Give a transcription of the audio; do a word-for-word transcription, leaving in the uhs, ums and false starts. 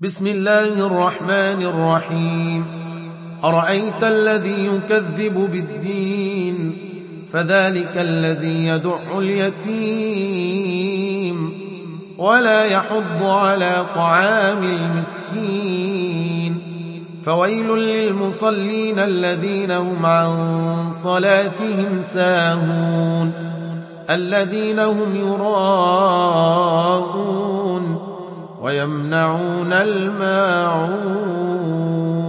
بسم الله الرحمن الرحيم أرأيت الذي يكذب بالدين فذلك الذي يدع اليتيم ولا يحض على طعام المسكين فويل للمصلين الذين هم عن صلاتهم ساهون الذين هم يراءون ويمنعون الماعون